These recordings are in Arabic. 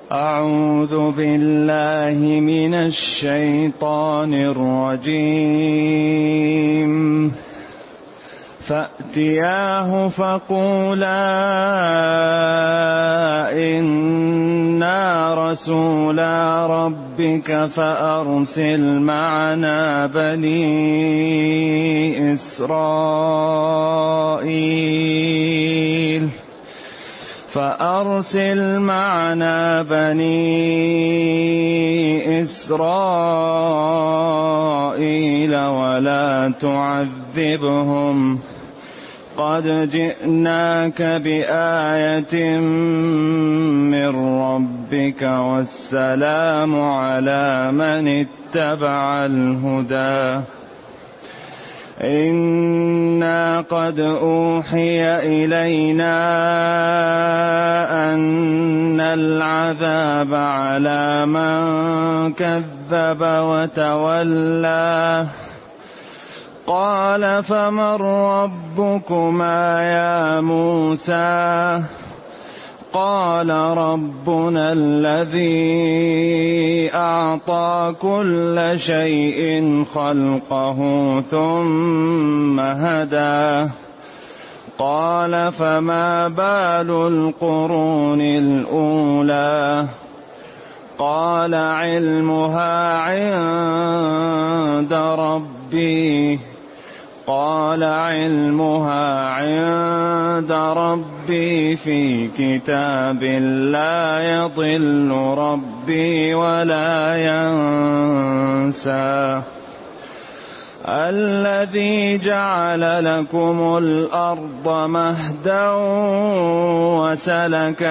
أعوذ بالله من الشيطان الرجيم. فأتياه فقولا إنا رسولا ربك فأرسل معنا بني إسرائيل ولا تعذبهم قد جئناك بآية من ربك والسلام على من اتبع الهدى. إنا قد أوحي إلينا أن العذاب على من كذب وتولى. قال فمن ربكما يا موسى؟ قال ربنا الذي أعطى كل شيء خلقه ثم هدى. قال فما بال القرون الأولى؟ قال علمها عند ربي في كتاب لا يضل ربي ولا ينسى. الذي جعل لكم الأرض مهدا وسلك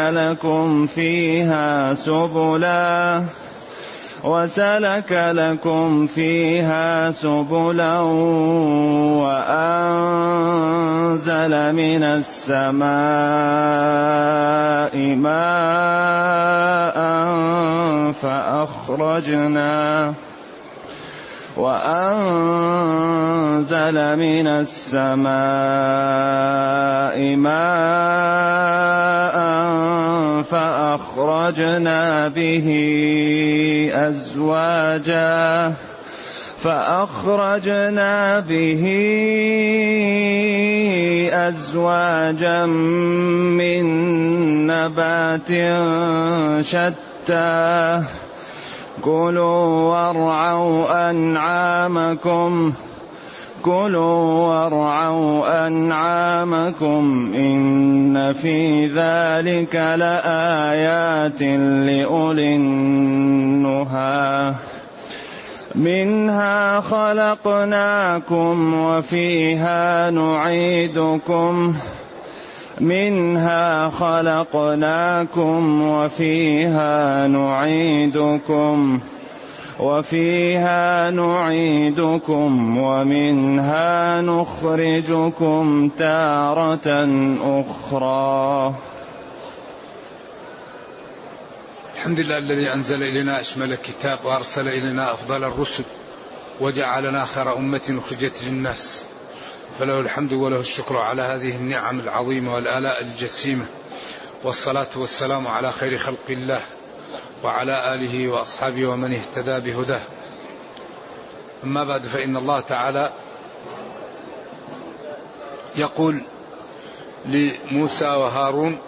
لكم فيها سبلا وأنزل من السماء ماء فأخرجنا به أزواجا من نبات شتى. كلوا وارعوا أنعامكم إن في ذلك لآيات لأولي النهى. منها خلقناكم وفيها نعيدكم ومنها نخرجكم تارة أخرى. الحمد لله الذي أنزل إلينا أشمل الكتاب وأرسل إلينا أفضل الرسل وجعلنا خير أمة أخرجت للناس، فله الحمد وله الشكر على هذه النعم العظيمة والآلاء الجسيمة، والصلاة والسلام على خير خلق الله وعلى آله وأصحابه ومن اهتدى بهداه. أما بعد، فإن الله تعالى يقول لموسى وهارون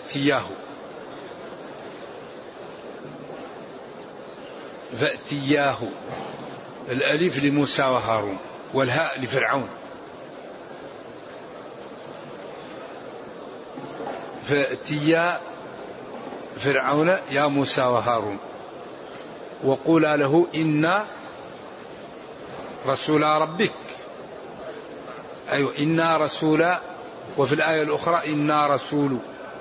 فأتياه، الألف لموسى وهارون والهاء لفرعون. فأتيا فرعون يا موسى وهارون وقولا له إنا رسول ربك. أيوة، إنا رسول، وفي الآية الأخرى إنا رسول،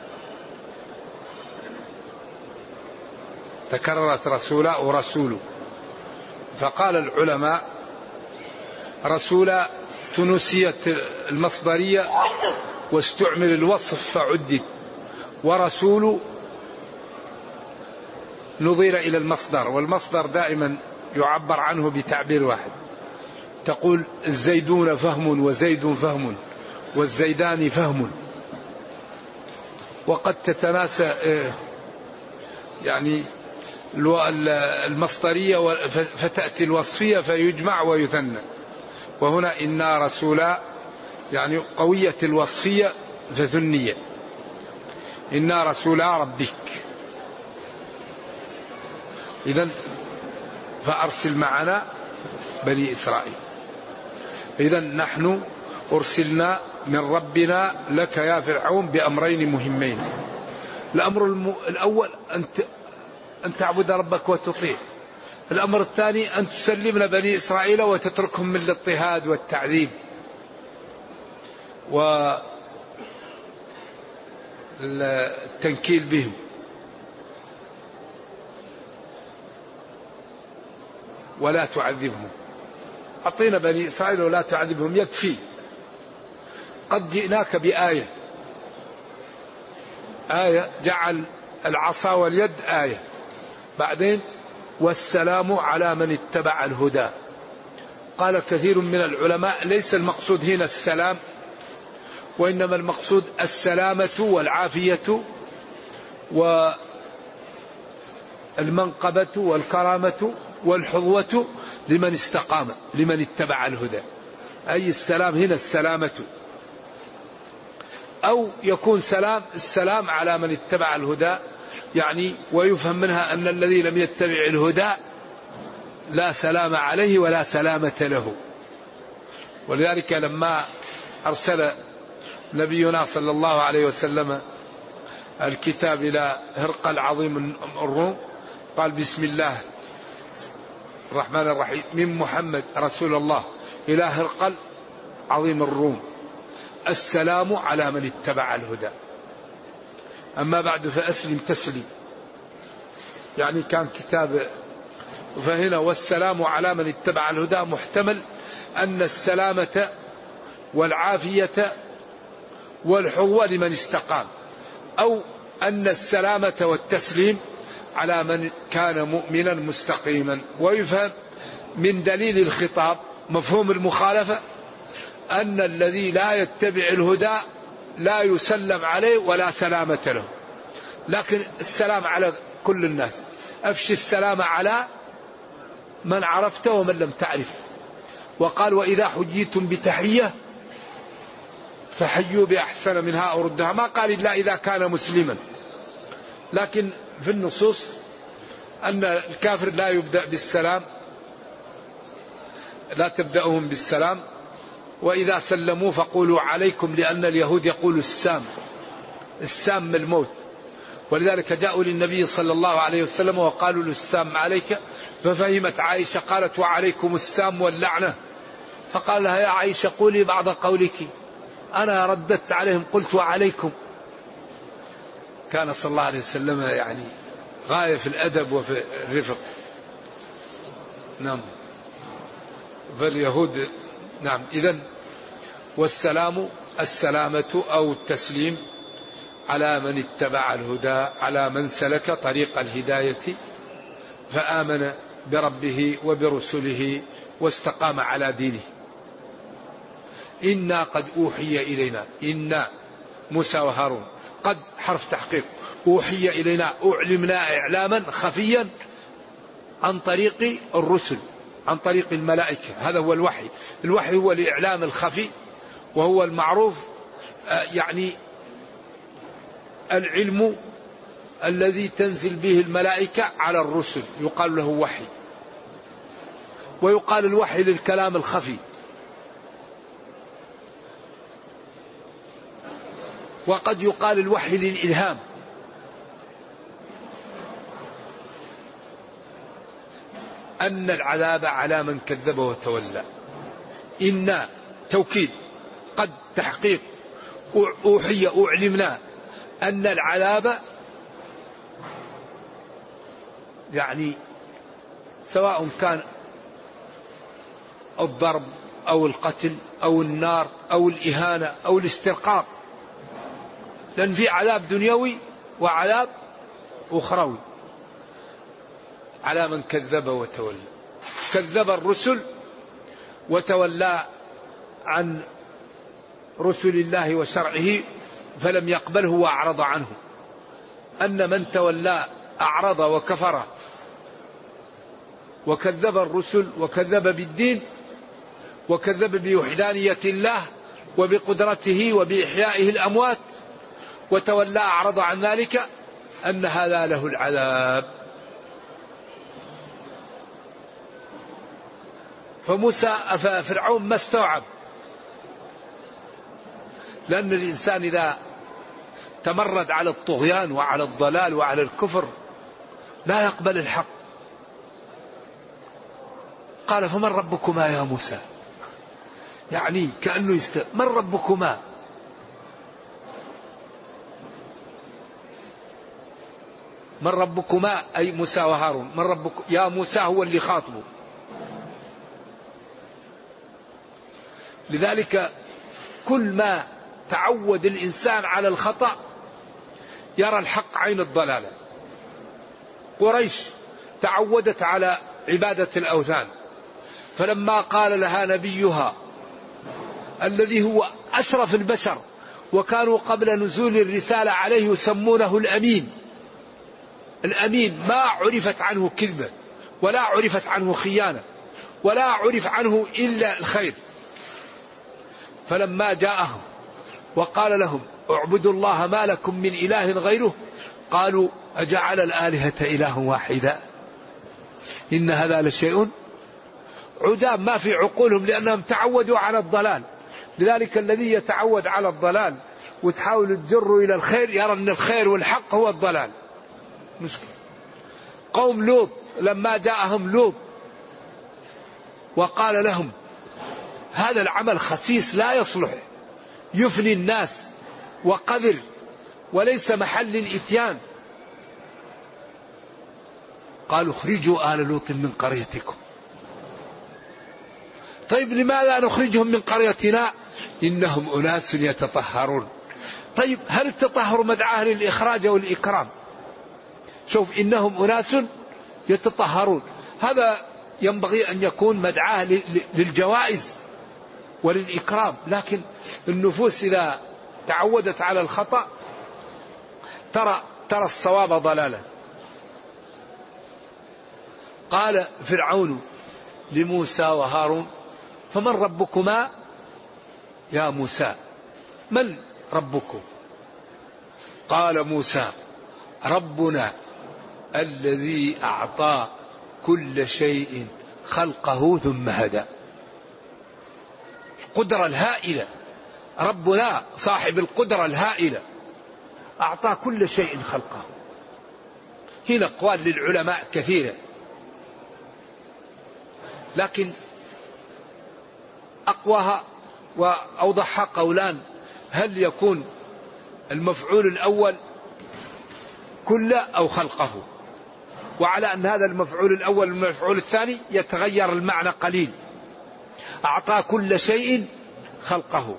تكررت رسولا ورسول. فقال العلماء رسول تنسيت المصدرية واستعمل الوصف فعدد، ورسول نظير إلى المصدر، والمصدر دائما يعبر عنه بتعبير واحد. تقول الزيدون فهم وزيد فهم والزيدان فهم، وقد تتناسى يعني المصدرية فتأتي الوصفية فيجمع ويثنى. وهنا إنا رسولا يعني قوية الوصفية فثنية، إنا رسولا ربك. إذن فأرسل معنا بني إسرائيل. إذن نحن أرسلنا من ربنا لك يا فرعون بأمرين مهمين. الأمر الأول أن تعبد ربك وتطيع. الأمر الثاني أن تسلمنا بني إسرائيل وتتركهم من الاضطهاد والتعذيب والتنكيل بهم. ولا تعذبهم، أعطينا بني إسرائيل ولا تعذبهم يكفي. قد جئناك بآية، جعل العصا واليد آية. بعدين والسلام على من اتبع الهدى. قال كثير من العلماء ليس المقصود هنا السلام، وإنما المقصود السلامة والعافية والمنقبة والكرامة والحظوة لمن استقام، لمن اتبع الهدى. أي السلام هنا السلامة، أو يكون السلام على من اتبع الهدى، يعني ويفهم منها أن الذي لم يتبع الهدى لا سلام عليه ولا سلامة له. ولذلك لما أرسل نبينا صلى الله عليه وسلم الكتاب إلى هرقل عظيم الروم قال بسم الله الرحمن الرحيم من محمد رسول الله إلى هرقل عظيم الروم، السلام على من اتبع الهدى، أما بعد فأسلم تسلم. يعني كان كتاب. فهنا والسلام على من اتبع الهدى محتمل أن السلامة والعافية والحظوة لمن استقام، أو أن السلامة والتسليم على من كان مؤمنا مستقيما. ويفهم من دليل الخطاب مفهوم المخالفة أن الذي لا يتبع الهدى لا يسلم عليه ولا سلامة له، لكن السلام على كل الناس. أفشي السلام على من عرفته ومن لم تعرف. وقال وإذا حييتم بتحية فحيوا بأحسن منها أو ردها، ما قال إلا إذا كان مسلما. لكن في النصوص أن الكافر لا يبدأ بالسلام، لا تبدأهم بالسلام، وإذا سلموا فقولوا عليكم، لأن اليهود يقول السام من الموت. ولذلك جاءوا للنبي صلى الله عليه وسلم وقالوا له السام عليك، ففهمت عائشة قالت وعليكم السام واللعنة، فقال لها يا عائشة قولي بعض قولك. أنا رددت عليهم قلت وعليكم. كان صلى الله عليه وسلم يعني غاية في الأدب وفي الرفق. نعم. فاليهود نعم. إذن والسلام السلامة أو التسليم على من اتبع الهدى، على من سلك طريق الهداية فآمن بربه وبرسله واستقام على دينه. إنا قد أوحي إلينا، إنا موسى وهارون، قد حرف تحقيق، أوحي إلينا أعلمنا إعلاما خفيا عن طريق الرسل، عن طريق الملائكة. هذا هو الوحي. الوحي هو الإعلام الخفي، وهو المعروف يعني العلم الذي تنزل به الملائكة على الرسل يقال له وحي. ويقال الوحي للكلام الخفي. وقد يقال الوحي للإلهام. أن العذاب على من كذب وتولى. إنا توكيد، قد تحقيق، أوحي أعلمنا أن العذاب يعني سواء كان الضرب أو القتل أو النار أو الإهانة أو الاسترقاق، لأن في عذاب دنيوي وعذاب أخروي على من كذب وتولى. كذب الرسل وتولى عن رسل الله وشرعه فلم يقبله وأعرض عنه. أن من تولى أعرض وكفر وكذب الرسل وكذب بالدين وكذب بوحدانية الله وبقدرته وبإحيائه الأموات وتولى أعرض عن ذلك أن هذا له العذاب. فرعون ما استوعب، لأن الإنسان إذا تمرد على الطغيان وعلى الضلال وعلى الكفر لا يقبل الحق. قال فمن ربكما يا موسى، يعني كأنه من ربكما؟ من ربكما أي موسى وهارون، من ربك يا موسى هو اللي خاطبه. لذلك كل ما تعود الإنسان على الخطأ يرى الحق عين الضلالة. قريش تعودت على عبادة الأوثان، فلما قال لها نبيها الذي هو أشرف البشر وكانوا قبل نزول الرسالة عليه يسمونه الأمين، الأمين ما عرفت عنه كذبة ولا عرفت عنه خيانة ولا عرف عنه إلا الخير. فلما جاءهم وقال لهم اعبدوا الله ما لكم من إله غيره قالوا أجعل الآلهة إله واحدا إن هذا لشيء عجاب، ما في عقولهم لأنهم تعودوا على الضلال. لذلك الذي يتعود على الضلال وتحاول تجره إلى الخير يرى أن الخير والحق هو الضلال. مشكلة. قوم لوط لما جاءهم لوط وقال لهم هذا العمل خسيس لا يصلح، يفني الناس وقذر وليس محل الإتيان. قالوا اخرجوا آل لوط من قريتكم. طيب لماذا نخرجهم من قريتنا؟ إنهم أناس يتطهرون. طيب هل التطهر مدعاه للإخراج والإكرام؟ شوف إنهم أناس يتطهرون، هذا ينبغي أن يكون مدعاه للجوائز وللإكرام، لكن النفوس إذا تعودت على الخطأ ترى الصواب ضلالا. قال فرعون لموسى وهارون فمن ربكما يا موسى، من ربكم؟ قال موسى ربنا الذي أعطى كل شيء خلقه ثم هدى. القدرة الهائلة، ربنا صاحب القدرة الهائلة أعطى كل شيء خلقه. هنا أقوال للعلماء كثيرة، لكن أقواها وأوضحها قولان: هل يكون المفعول الأول كل أو خلقه؟ وعلى أن هذا المفعول الأول والمفعول الثاني يتغير المعنى قليل. أعطى كل شيء خلقه،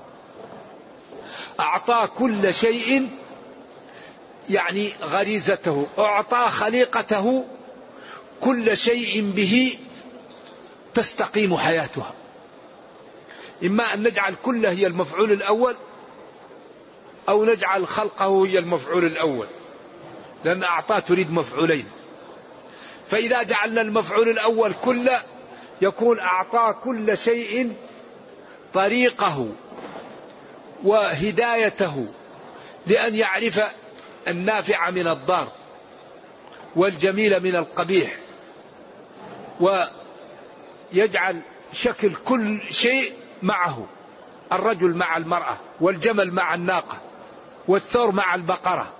أعطى كل شيء يعني غريزته، أعطى خليقته كل شيء به تستقيم حياتها. إما أن نجعل كله هي المفعول الأول أو نجعل خلقه هي المفعول الأول، لأن أعطى تريد مفعولين. فإذا جعلنا المفعول الأول كله يكون أعطى كل شيء طريقه وهدايته لأن يعرف النافع من الضار والجميل من القبيح، ويجعل شكل كل شيء معه، الرجل مع المرأة، والجمل مع الناقة، والثور مع البقرة،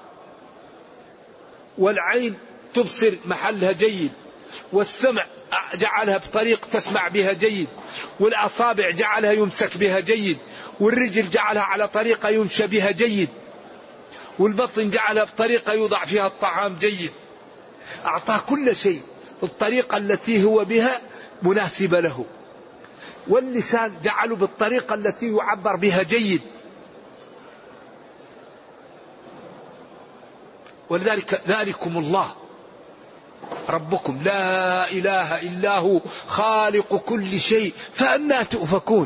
والعين تبصر محلها جيد، والسمع جعلها بطريق تسمع بها جيد، والأصابع جعلها يمسك بها جيد، والرجل جعلها على طريقة يمشى بها جيد، والبطن جعلها بطريقة يوضع فيها الطعام جيد. أعطاه كل شيء الطريقة التي هو بها مناسبة له، واللسان جعله بالطريقة التي يعبر بها جيد. ولذلك ذلكم الله ربكم لا إله إلا هو خالق كل شيء فأنى تؤفكون.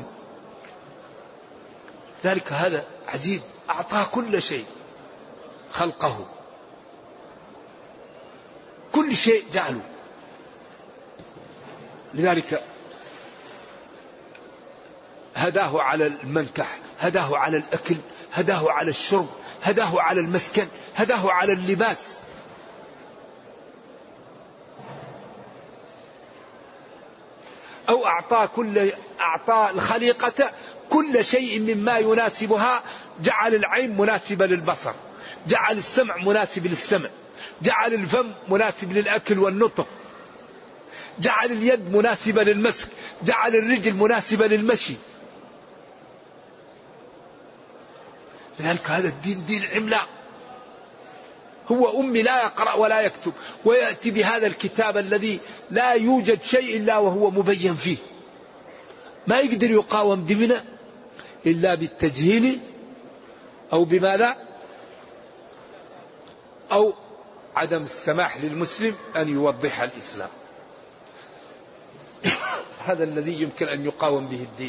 ذلك هذا عجيب، أعطاه كل شيء خلقه. كل شيء جعله. لذلك هداه على المنكح، هداه على الأكل، هداه على الشرب، هداه على المسكن، هداه على اللباس. أو أعطى الخليقة كل شيء مما يناسبها. جعل العين مناسبة للبصر، جعل السمع مناسب للسمع، جعل الفم مناسب للأكل والنطق، جعل اليد مناسبة للمسك، جعل الرجل مناسبة للمشي. لذلك هذا الدين دين عملاق. هو أمي لا يقرأ ولا يكتب، ويأتي بهذا الكتاب الذي لا يوجد شيء إلا وهو مبين فيه. ما يقدر يقاوم ديننا إلا بالتجهيل أو بماذا، أو عدم السماح للمسلم أن يوضح الإسلام. هذا الذي يمكن أن يقاوم به الدين.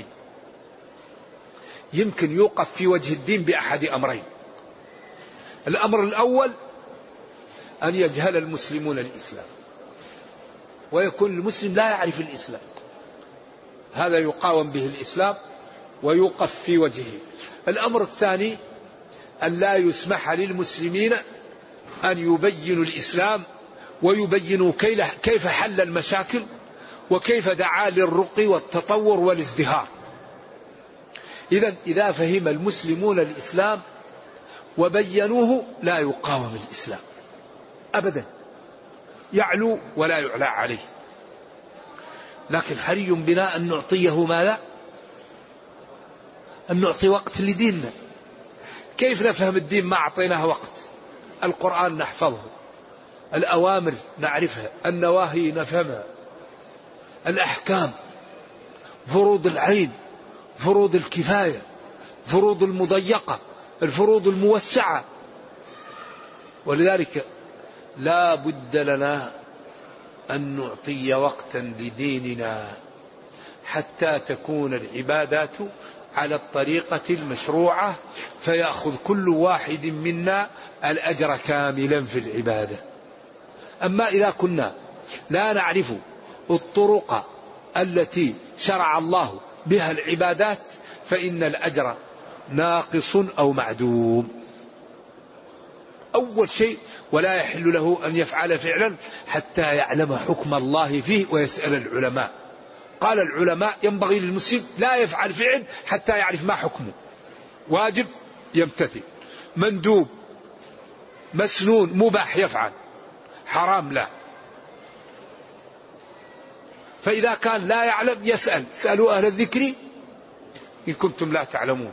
يمكن يوقف في وجه الدين بأحد أمرين. الأمر الأول أن يجهل المسلمون الإسلام، ويكون المسلم لا يعرف الإسلام، هذا يقاوم به الإسلام ويوقف في وجهه. الأمر الثاني أن لا يسمح للمسلمين أن يبينوا الإسلام ويبينوا كيف حل المشاكل وكيف دعا للرقي والتطور والازدهار. إذا فهم المسلمون الإسلام وبينوه لا يقاوم الإسلام أبدا، يعلو ولا يعلى عليه. لكن حري بنا أن نعطيه ماذا؟ أن نعطي وقت لديننا. كيف نفهم الدين ما أعطيناه وقت؟ القرآن نحفظه، الأوامر نعرفها، النواهي نفهمها، الأحكام، فروض العين، فروض الكفاية، فروض المضيقة، الفروض الموسعة. ولذلك لا بد لنا أن نعطي وقتا لديننا حتى تكون العبادات على الطريقة المشروعة، فيأخذ كل واحد منا الأجر كاملا في العبادة. أما إذا كنا لا نعرف الطرق التي شرع الله بها العبادات فإن الأجر ناقص أو معدوم. أول شيء ولا يحل له أن يفعل فعلا حتى يعلم حكم الله فيه ويسأل العلماء. قال العلماء ينبغي للمسلم لا يفعل فعل حتى يعرف ما حكمه. واجب يمتثل، مندوب، مسنون، مباح يفعل، حرام لا. فإذا كان لا يعلم يسأل، سألوا أهل الذكر إن كنتم لا تعلمون.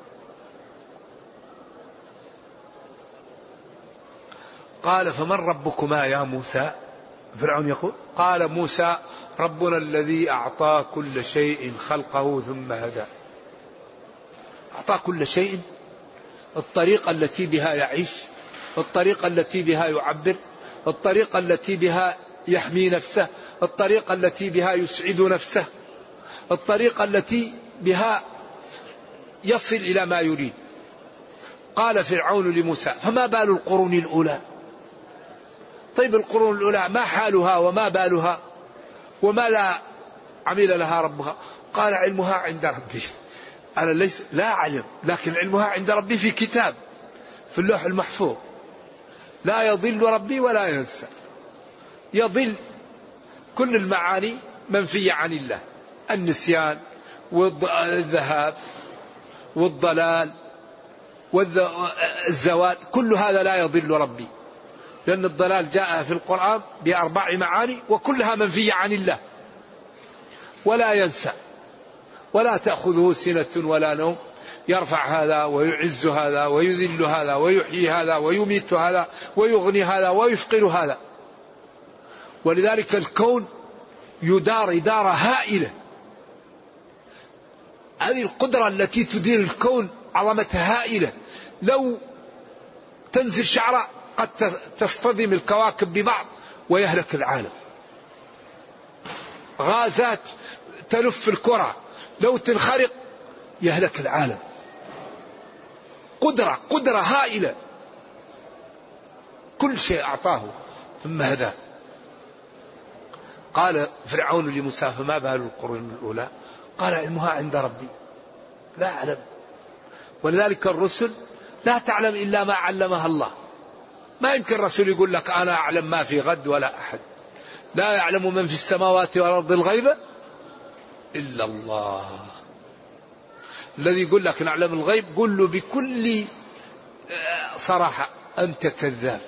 قال فمن ربكما يا موسى؟ فرعون يقول. قال موسى ربنا الذي أعطى كل شيء خلقه ثم هدى. أعطى كل شيء، الطريقة التي بها يعيش، الطريقة التي بها يعبر، الطريقة التي بها يحمي نفسه، الطريقة التي بها يسعد نفسه، الطريقة التي بها يصل إلى ما يريد. قال فرعون لموسى فما بال القرون الأولى؟ طيب القرون الأولى ما حالها وما بالها وما عمل لها ربها؟ قال علمها عند ربي. أنا لا أعلم، لكن علمها عند ربي في كتاب في اللوح المحفوظ. لا يضل ربي ولا ينسى. يضل كل المعاني منفية عن الله، النسيان والذهاب والضلال والزوال، كل هذا لا يضل ربي، لأن الضلال جاء في القرآن بأربع معاني وكلها منفية عن الله. ولا ينسى، ولا تأخذه سنة ولا نوم، يرفع هذا ويعز هذا ويذل هذا ويحيي هذا ويميت هذا ويغني هذا ويفقر هذا. ولذلك الكون يدار إدارة هائلة. هذه القدرة التي تدير الكون عظمتها هائلة. لو تنزل شعرة قد تصطدم الكواكب ببعض ويهلك العالم. غازات تلف الكرة لو تنخرق يهلك العالم. قدرة هائلة. كل شيء أعطاه ثم هداه. قال فرعون لموسى فما بال القرون الأولى؟ قال علمها عند ربي لا أعلم. ولذلك الرسل لا تعلم إلا ما علمها الله. ما يمكن الرسول يقول لك أنا أعلم ما في غد، ولا أحد. لا يعلم من في السماوات والأرض الغيب إلا الله. الذي يقول لك نعلم الغيب قل له بكل صراحة أنت كذاب.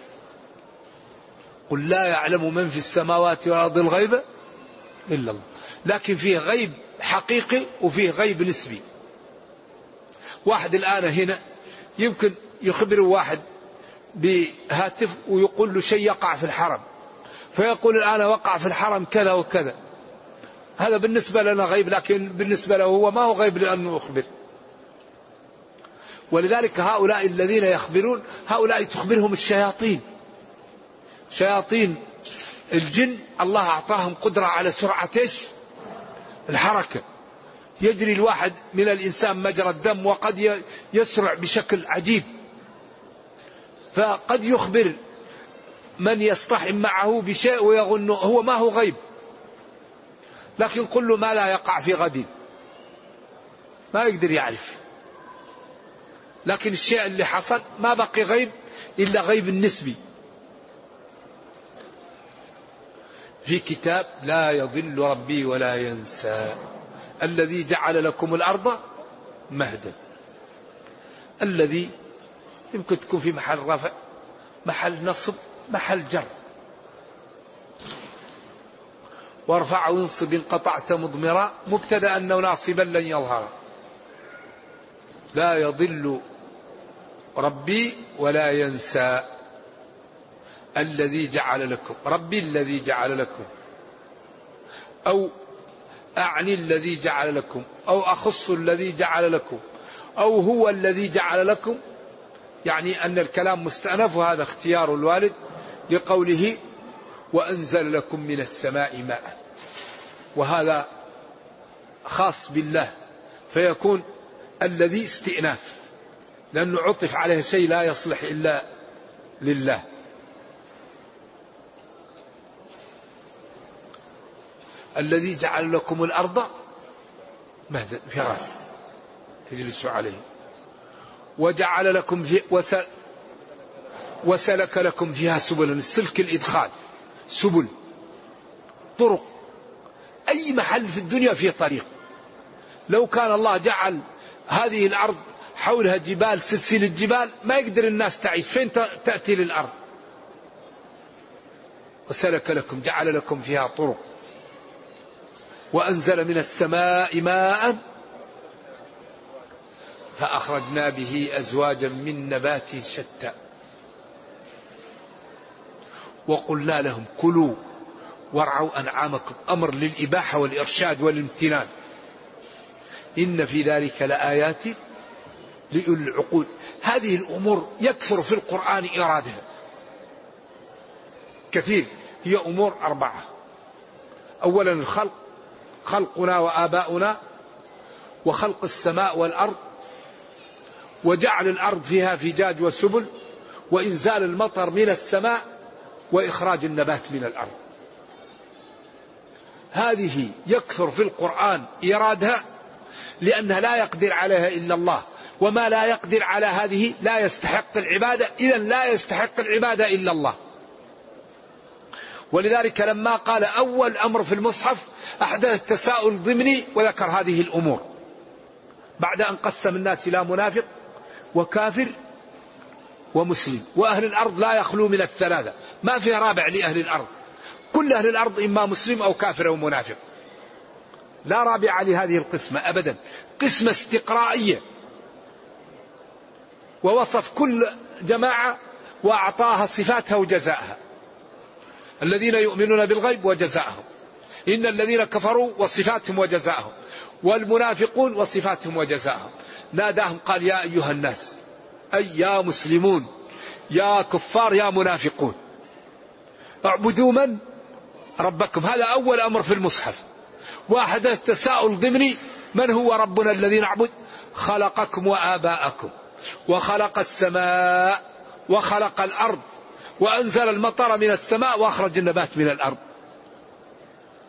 قل لا يعلم من في السماوات والأرض الغيب إلا الله. لكن فيه غيب حقيقي وفيه غيب نسبي. واحد الآن هنا يمكن يخبر واحد بهاتف ويقول له شيء يقع في الحرم، فيقول الآن وقع في الحرم كذا وكذا. هذا بالنسبة لنا غيب، لكن بالنسبة له هو ما هو غيب لأنه يخبر. ولذلك هؤلاء الذين يخبرون هؤلاء تخبرهم الشياطين. شياطين الجن الله أعطاهم قدرة على سرعة الحركة. يجري الواحد من الإنسان مجرى الدم وقد يسرع بشكل عجيب، فقد يخبر من يصطحب معه بشيء ويظن هو ما هو غيب، لكن كل ما لا يقع في غد ما يقدر يعرف. لكن الشيء اللي حصل ما بقي غيب إلا غيب النسبي. في كتاب لا يضل ربي ولا ينسى الذي جعل لكم الأرض مهدا. الذي يمكن تكون في محل رفع، محل نصب، محل جر. وارفع وانصب إن قطعت مضمرا مبتدأ أنه ناصبا لن يظهر. لا يضل ربي ولا ينسى الذي جعل لكم. ربي الذي جعل لكم، أو أعني الذي جعل لكم، أو أخص الذي جعل لكم، أو هو الذي جعل لكم. يعني أن الكلام مستأنف، وهذا اختيار الوالد لقوله وأنزل لكم من السماء ماء، وهذا خاص بالله فيكون الذي استئناف، لأنه عطف عليه شيء لا يصلح إلا لله. الذي جعل لكم الأرض مهدا فراش تجلسوا عليه، وجعل لكم وسلك لكم فيها سبلا. السلك الإدخال، سبل، طرق. أي محل في الدنيا فيه طريق. لو كان الله جعل هذه الأرض حولها جبال، سلسلة جبال، ما يقدر الناس تعيش. فين تأتي للأرض؟ وسلك لكم، جعل لكم فيها طرق. وأنزل من السماء ماء فأخرجنا به أزواجا من نبات شتى وقلنا لهم كلوا وارعوا أنعامكم. أمر للإباحة والإرشاد والامتنان. إن في ذلك لآيات لأولي العقول. هذه الأمور يكثر في القرآن إرادها كثير. هي أمور 4. أولا الخلق، خلقنا وآباؤنا، وخلق السماء والأرض، وجعل الأرض فيها فجاج وسبل، وإنزال المطر من السماء، وإخراج النبات من الأرض. هذه يكثر في القرآن إيرادها، لأنها لا يقدر عليها إلا الله، وما لا يقدر على هذه لا يستحق العبادة. إذن لا يستحق العبادة إلا الله. ولذلك لما قال أول أمر في المصحف أحدث تساؤل ضمني وذكر هذه الأمور، بعد أن قسم الناس إلى منافق وكافر ومسلم. وأهل الأرض لا يخلو من الثلاثة، ما في رابع لأهل الأرض. كل أهل الأرض إما مسلم أو كافر أو منافق، لا رابع لهذه القسمة أبدا. قسمة استقرائية. ووصف كل جماعة وأعطاها صفاتها وجزاءها. الذين يؤمنون بالغيب وجزاءهم، إن الذين كفروا وصفاتهم وجزاءهم، والمنافقون وصفاتهم وجزاءهم. ناداهم قال يا أيها الناس، أي يا مسلمون، يا كفار، يا منافقون، اعبدوا من؟ ربكم. هذا أول أمر في المصحف. وأحدث تساؤل ضمني، من هو ربنا الذي نعبد؟ خلقكم وآباءكم، وخلق السماء، وخلق الأرض، وأنزل المطر من السماء، وأخرج النبات من الأرض.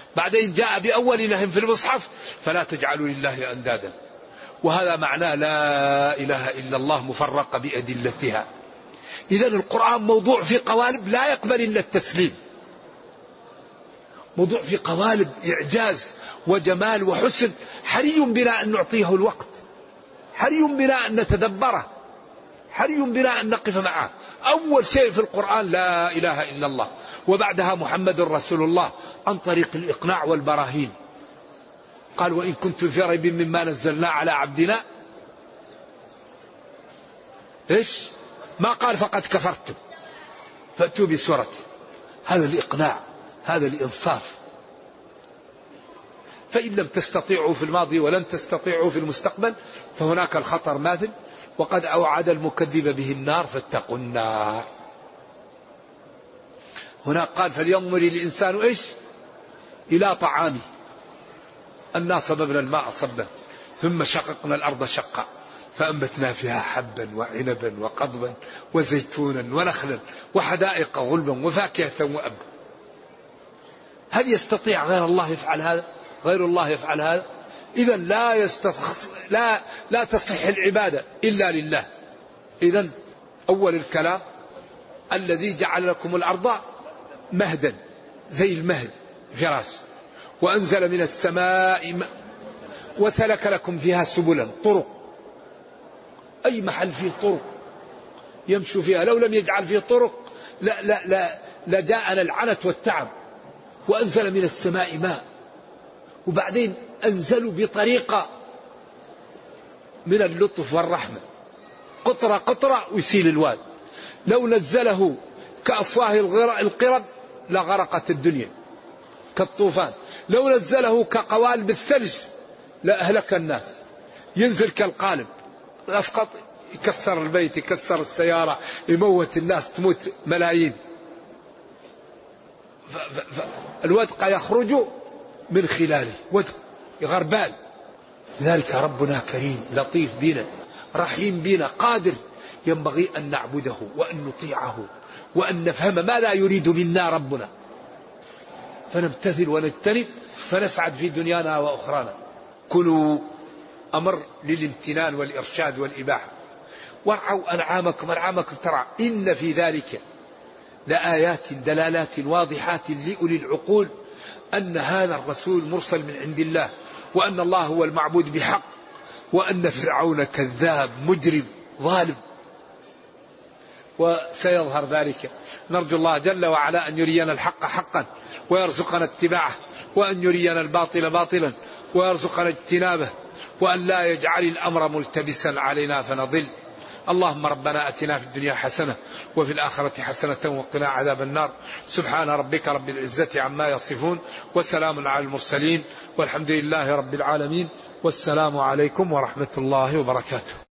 بعدين جاء بأول نهي في المصحف: فلا تجعلوا لله أندادا. وهذا معناه لا إله إلا الله مفرقة بأدلتها. إذا القرآن موضوع في قوالب لا يقبل إلا التسليم، موضوع في قوالب إعجاز وجمال وحسن، حري بنا أن نعطيه الوقت، حري بنا أن نتدبره، حري بنا أن نقف معه. أول شيء في القرآن لا إله إلا الله، وبعدها محمد رسول الله عن طريق الإقناع والبراهين. قال: وإن كنتم في ريب مما نزلنا على عبدنا، إيش؟ ما قال فقد كفرتم فأتوا بسورة. هذا الإقناع، هذا الإنصاف. فإن لم تستطيعوا في الماضي ولن تستطيعوا في المستقبل فهناك الخطر ماثل: وقد أوعد المكذب به النار فاتقوا النار. هناك قال: فلينظر الإنسان إيش؟ إلى طعامه. أنا صببنا الماء صبا ثم شققنا الأرض شقا فأنبتنا فيها حبا وعنبا وقضبا وزيتونا ونخلا وحدائق غلبا وفاكهة وأبا. هل يستطيع غير الله يفعل هذا؟ غير الله يفعل هذا؟ إذا لا تصح العبادة إلا لله. إذا أول الكلام: الذي جعل لكم الأرض مهدا، زي المهد فراش، وأنزل من السماء ماء وسلك لكم فيها سبلا، طرق. أي محل فيه طرق يمشوا فيها، لو لم يجعل فيه طرق لجاءنا العنت والتعب. وأنزل من السماء ماء، وبعدين أنزلوا بطريقة من اللطف والرحمة، قطرة قطرة ويسيل الواد. لو نزله كأفواه القرب لغرقت الدنيا كالطوفان. لو نزله كقوالب الثلج لأهلك الناس. ينزل كالقالب، أسقط، يكسر البيت، يكسر السيارة، يموت الناس، تموت ملايين. الودق يخرج من خلاله، ودق غربال. لذلك ربنا كريم لطيف بنا، رحيم بنا، قادر. ينبغي أن نعبده وأن نطيعه وأن نفهم ما لا يريد منا ربنا، فنمتثل ونجتنب فنسعد في دنيانا وأخرانا. كلوا أمر للامتنان والإرشاد والإباحة. وارعوا أنعامكم ترعى. إن في ذلك لآيات دلالات واضحات لأولي العقول أن هذا الرسول مرسل من عند الله، وأن الله هو المعبود بحق، وأن فرعون كذاب مجرم ظالم. وسيظهر ذلك. نرجو الله جل وعلا أن يرينا الحق حقا ويرزقنا اتباعه، وأن يرينا الباطل باطلا ويرزقنا اجتنابه، وأن لا يجعل الأمر ملتبسا علينا فنضل. اللهم ربنا أتنا في الدنيا حسنة وفي الآخرة حسنة وقنا عذاب النار. سبحان ربك رب العزة عما يصفون، وسلام على المرسلين، والحمد لله رب العالمين، والسلام عليكم ورحمة الله وبركاته.